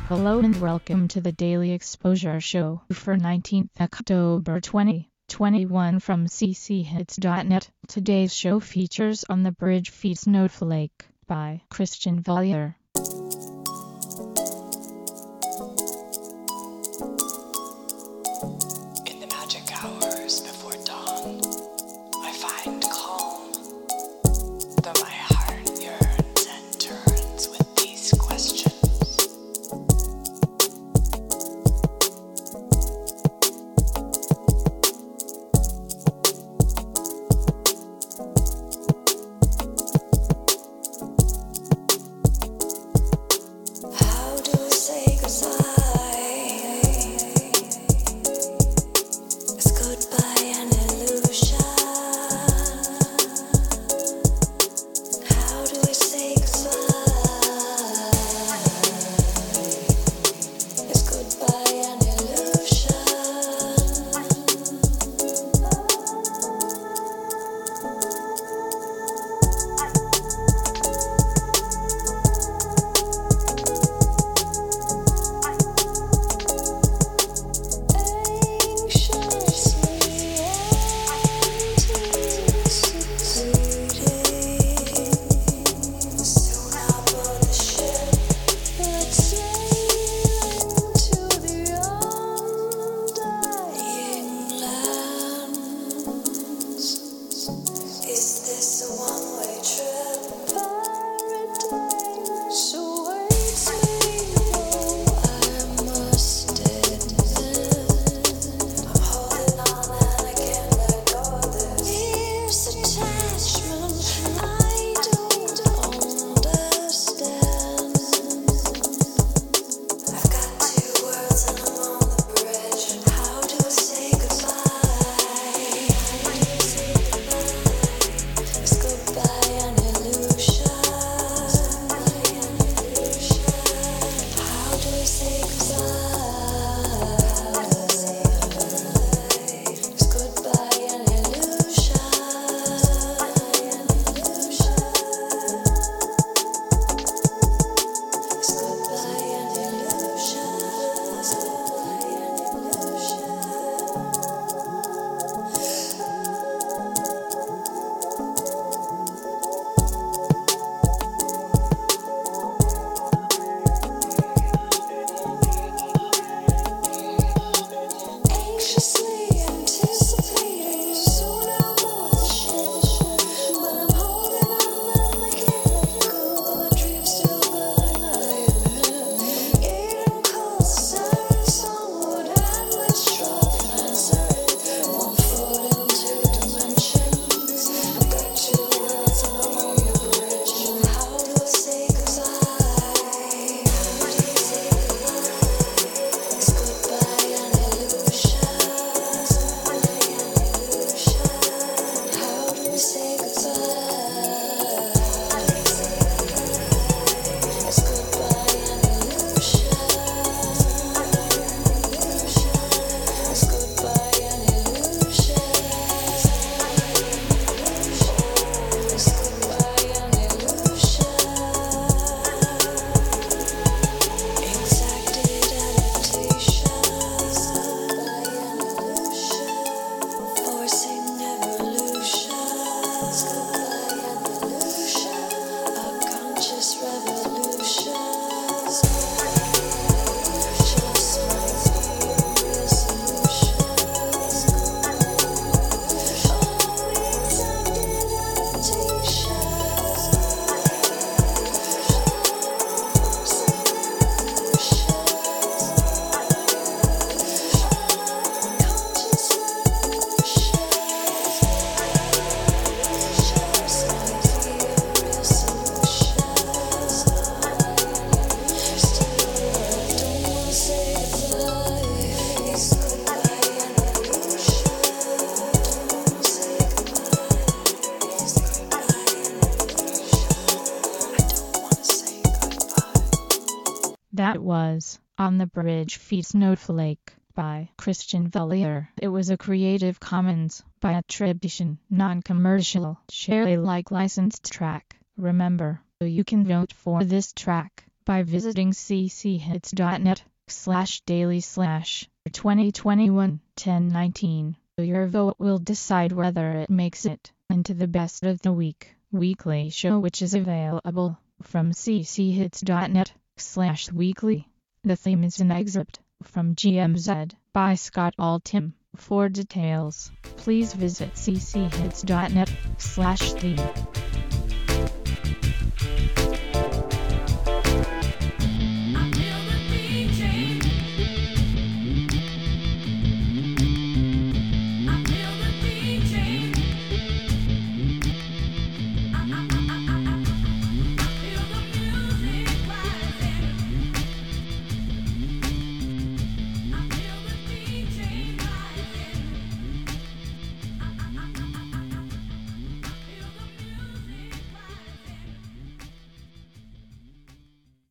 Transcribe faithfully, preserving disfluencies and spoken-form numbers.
Hello and welcome to the Daily Exposure Show for nineteenth October twenty twenty-one from c c hits dot net. Today's show features On the Bridge feat. Snowflake by Christian Valier. In the magic hours before dawn, I find calm, though my heart yearns and turns with these questions. How do we say goodbye? Is goodbye an illusion? How do we say goodbye? Is goodbye an illusion? Is this a one-way trip? Paradise awaits me, though I must admit I'm holding on and I can't let go of this. Here's attachment I don't understand. I've got two words and I'm on the bridge. How do I say goodbye? Is goodbye an illusion? How do we say goodbye? Is goodbye an illusion? Is goodbye an illusion? Anxiously anticipating, soon I'll know the shit. But I'm holding on and I can't let go. The dream's still good, I admit. Eating cold, silence onward, endless struggle, answer it. One foot in two dimensions. I've got two worlds and I'm on the bridge. How do I say goodbye? How do you say goodbye? Is goodbye an illusion? How do we say goodbye? Is goodbye an illusion? Is goodbye an illusion? Is goodbye an illusion? Exacted adaptations by an illusion, forcing evolutions by an illusion, unconscious revolutions. Just might be resolutions. Oh, exacted That was On the Bridge feat. Snowflake by Christian Valier. It was a Creative Commons by attribution, non-commercial, share Alike licensed track. Remember, you can vote for this track by visiting cchits.net slash daily slash twenty twenty-one ten nineteen. Your vote will decide whether it makes it into the best of the week weekly show, which is available from cchits.net slash weekly. The theme is an excerpt from G M Z by Scott Altham. For details, please visit cchits.net slash theme.